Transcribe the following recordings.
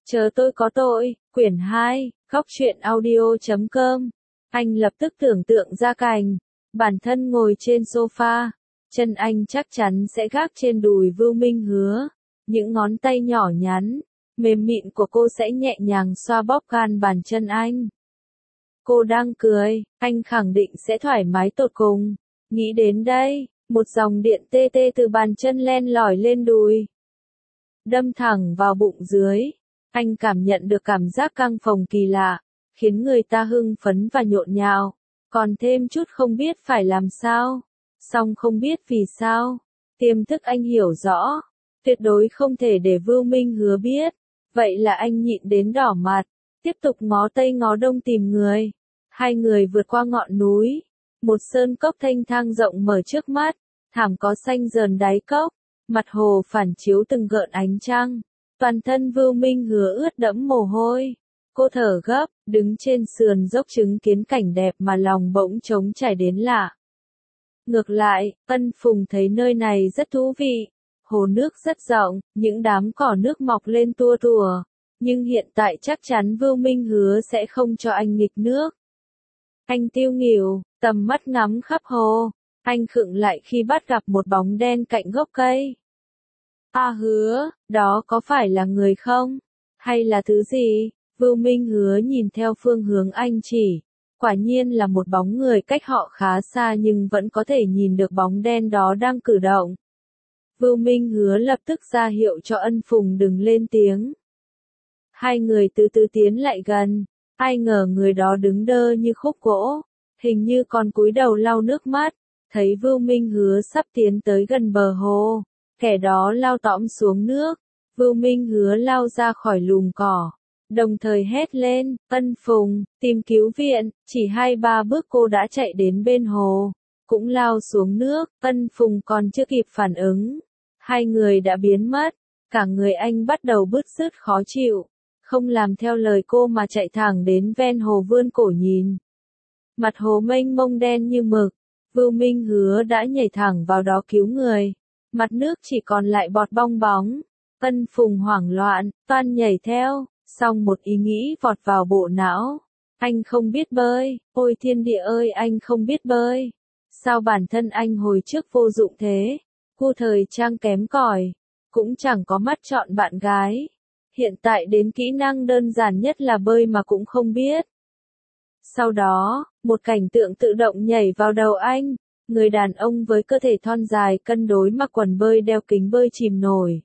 Chờ tôi có tội, quyển 2, góc truyện audio.com. Anh lập tức tưởng tượng ra cảnh, bản thân ngồi trên sofa, chân anh chắc chắn sẽ gác trên đùi Vưu Minh Hứa, những ngón tay nhỏ nhắn, mềm mịn của cô sẽ nhẹ nhàng xoa bóp gan bàn chân anh. Cô đang cười, anh khẳng định sẽ thoải mái tột cùng. Nghĩ đến đây, một dòng điện tê tê từ bàn chân len lỏi lên đùi, đâm thẳng vào bụng dưới. Anh cảm nhận được cảm giác căng phồng kỳ lạ, khiến người ta hưng phấn và nhộn nhạo, còn thêm chút không biết phải làm sao. Song không biết vì sao, tiềm thức anh hiểu rõ, tuyệt đối không thể để Vưu Minh Hứa biết. Vậy là anh nhịn đến đỏ mặt, tiếp tục ngó tây ngó đông tìm người. Hai người vượt qua ngọn núi, một sơn cốc thanh thang rộng mở trước mắt, thảm có xanh rờn đáy cốc, mặt hồ phản chiếu từng gợn ánh trăng. Toàn thân Vưu Minh Hứa ướt đẫm mồ hôi. Cô thở gấp, đứng trên sườn dốc chứng kiến cảnh đẹp mà lòng bỗng trống trải đến lạ. Ngược lại, Ân Phùng thấy nơi này rất thú vị. Hồ nước rất rộng, những đám cỏ nước mọc lên tua tủa. Nhưng hiện tại chắc chắn Vưu Minh Hứa sẽ không cho anh nghịch nước. Anh tiêu nghỉu, tầm mắt ngắm khắp hồ. Anh khựng lại khi bắt gặp một bóng đen cạnh gốc cây. Hứa, đó có phải là người không? Hay là thứ gì? Vưu Minh Hứa nhìn theo phương hướng anh chỉ. Quả nhiên là một bóng người cách họ khá xa nhưng vẫn có thể nhìn được bóng đen đó đang cử động. Vưu Minh Hứa lập tức ra hiệu cho Ân Phùng đừng lên tiếng. Hai người từ từ tiến lại gần. Ai ngờ người đó đứng đơ như khúc gỗ, hình như còn cúi đầu lau nước mắt. Thấy Vưu Minh Hứa sắp tiến tới gần bờ hồ, kẻ đó lao tõm xuống nước. Vưu Minh Hứa lao ra khỏi lùm cỏ, đồng thời hét lên, Ân Phùng, tìm cứu viện. Chỉ 2-3 bước cô đã chạy đến bên hồ, cũng lao xuống nước. Ân Phùng còn chưa kịp phản ứng, hai người đã biến mất. Cả người anh bắt đầu bứt rứt khó chịu, không làm theo lời cô mà chạy thẳng đến ven hồ vươn cổ nhìn. Mặt hồ mênh mông đen như mực, Vưu Minh Hứa đã nhảy thẳng vào đó cứu người. Mặt nước chỉ còn lại bọt bong bóng. Ân Phùng hoảng loạn, toan nhảy theo, song một ý nghĩ vọt vào bộ não. Anh không biết bơi, ôi thiên địa ơi anh không biết bơi. Sao bản thân anh hồi trước vô dụng thế? Cu thời trang kém cỏi, cũng chẳng có mắt chọn bạn gái. Hiện tại đến kỹ năng đơn giản nhất là bơi mà cũng không biết. Sau đó, một cảnh tượng tự động nhảy vào đầu anh. Người đàn ông với cơ thể thon dài cân đối mặc quần bơi đeo kính bơi chìm nổi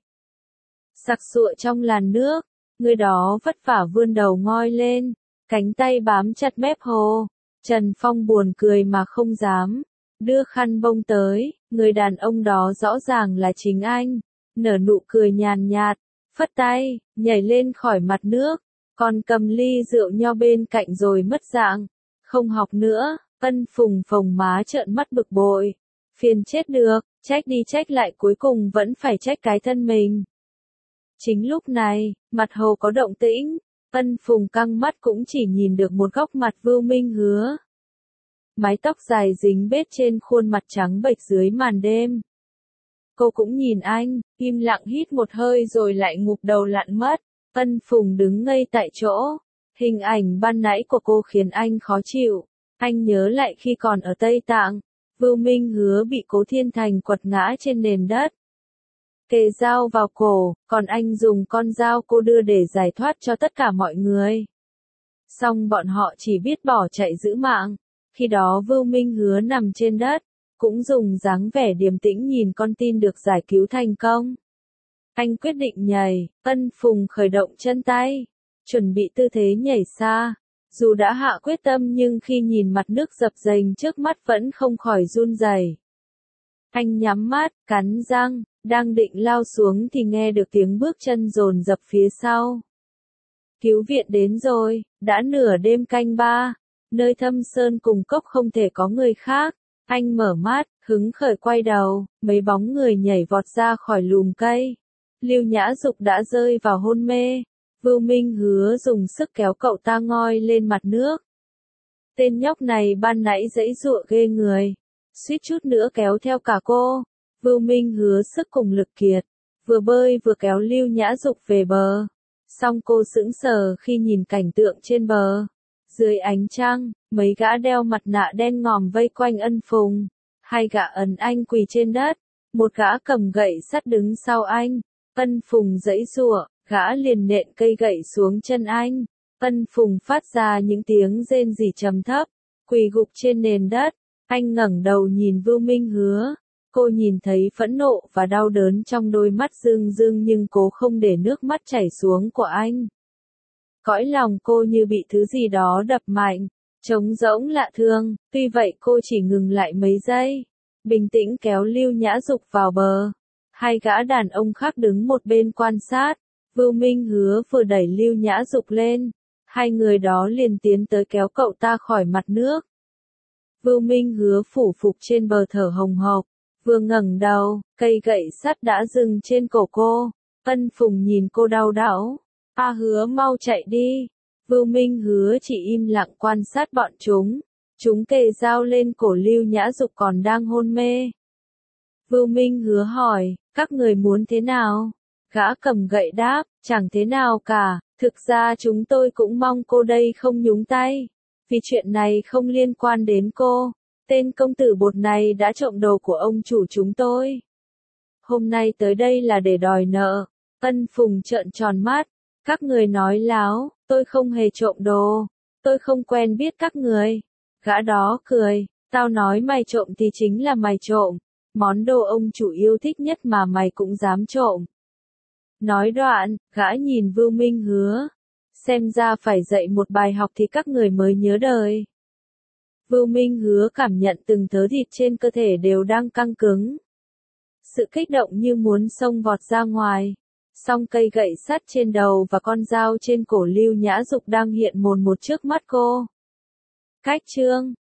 sặc sụa trong làn nước. Người đó vất vả vươn đầu ngoi lên, cánh tay bám chặt mép hồ. Trần Phong buồn cười mà không dám đưa khăn bông tới. Người đàn ông đó rõ ràng là chính anh, nở nụ cười nhàn nhạt, phất tay, nhảy lên khỏi mặt nước, còn cầm ly rượu nho bên cạnh rồi mất dạng. Không học nữa. Ân Phùng phồng má trợn mắt bực bội. Phiền chết được, trách đi trách lại cuối cùng vẫn phải trách cái thân mình. Chính lúc này, mặt hồ có động tĩnh. Ân Phùng căng mắt cũng chỉ nhìn được một góc mặt Vưu Minh Hứa. Mái tóc dài dính bết trên khuôn mặt trắng bệch dưới màn đêm. Cô cũng nhìn anh, im lặng hít một hơi rồi lại ngụp đầu lặn mất. Ân Phùng đứng ngây tại chỗ. Hình ảnh ban nãy của cô khiến anh khó chịu. Anh nhớ lại khi còn ở Tây Tạng, Vưu Minh Hứa bị Cố Thiên Thành quật ngã trên nền đất. Kề dao vào cổ, còn anh dùng con dao cô đưa để giải thoát cho tất cả mọi người. Song bọn họ chỉ biết bỏ chạy giữ mạng. Khi đó Vưu Minh Hứa nằm trên đất, cũng dùng dáng vẻ điềm tĩnh nhìn con tin được giải cứu thành công. Anh quyết định nhảy. Ân Phùng khởi động chân tay, chuẩn bị tư thế nhảy xa. Dù đã hạ quyết tâm nhưng khi nhìn mặt nước dập dềnh trước mắt vẫn không khỏi run rẩy. Anh nhắm mắt, cắn răng, đang định lao xuống thì nghe được tiếng bước chân dồn dập phía sau. Cứu viện đến rồi, đã nửa đêm canh 3, nơi thâm sơn cùng cốc không thể có người khác. Anh mở mắt, hứng khởi quay đầu, mấy bóng người nhảy vọt ra khỏi lùm cây. Lưu Nhã Dục đã rơi vào hôn mê. Vưu Minh Hứa dùng sức kéo cậu ta ngoi lên mặt nước. Tên nhóc này ban nãy giãy giụa ghê người, suýt chút nữa kéo theo cả cô. Vưu Minh Hứa sức cùng lực kiệt, vừa bơi vừa kéo Lưu Nhã Dục về bờ. Song cô sững sờ khi nhìn cảnh tượng trên bờ. Dưới ánh trăng, mấy gã đeo mặt nạ đen ngòm vây quanh Ân Phùng. Hai gã ấn anh quỳ trên đất, một gã cầm gậy sắt đứng sau anh. Ân Phùng giãy giụa, gã liền nện cây gậy xuống chân anh. Ân Phùng phát ra những tiếng rên rỉ trầm thấp, quỳ gục trên nền đất. Anh ngẩng đầu nhìn Vưu Minh Hứa. Cô nhìn thấy phẫn nộ và đau đớn trong đôi mắt rưng rưng nhưng cố không để nước mắt chảy xuống của anh. Cõi lòng cô như bị thứ gì đó đập mạnh, trống rỗng lạ thường, tuy vậy cô chỉ ngừng lại mấy giây, bình tĩnh kéo Lưu Nhã Dục vào bờ. Hai gã đàn ông khác đứng một bên quan sát, Vưu Minh Hứa vừa đẩy Lưu Nhã Dục lên, hai người đó liền tiến tới kéo cậu ta khỏi mặt nước. Vưu Minh Hứa phủ phục trên bờ thở hồng hộc, vừa ngẩng đầu, cây gậy sắt đã dừng trên cổ cô. Ân Phùng nhìn cô đau đớn. Hứa mau chạy đi. Vưu Minh Hứa chỉ im lặng quan sát bọn chúng. Chúng kề dao lên cổ Lưu Nhã Dục còn đang hôn mê. Vưu Minh Hứa hỏi, các người muốn thế nào? Gã cầm gậy đáp, chẳng thế nào cả, thực ra chúng tôi cũng mong cô đây không nhúng tay. Vì chuyện này không liên quan đến cô. Tên công tử bột này đã trộm đồ của ông chủ chúng tôi. Hôm nay tới đây là để đòi nợ. Ân Phùng trợn tròn mắt. Các người nói láo, tôi không hề trộm đồ. Tôi không quen biết các người. Gã đó cười, tao nói mày trộm thì chính là mày trộm. Món đồ ông chủ yêu thích nhất mà mày cũng dám trộm. Nói đoạn, gã nhìn Vưu Minh Hứa. Xem ra phải dạy một bài học thì các người mới nhớ đời. Vưu Minh Hứa cảm nhận từng thớ thịt trên cơ thể đều đang căng cứng. Sự kích động như muốn xông vọt ra ngoài. Song cây gậy sắt trên đầu và con dao trên cổ Lưu Nhã Dục đang hiện mồn một trước mắt cô. Cách chương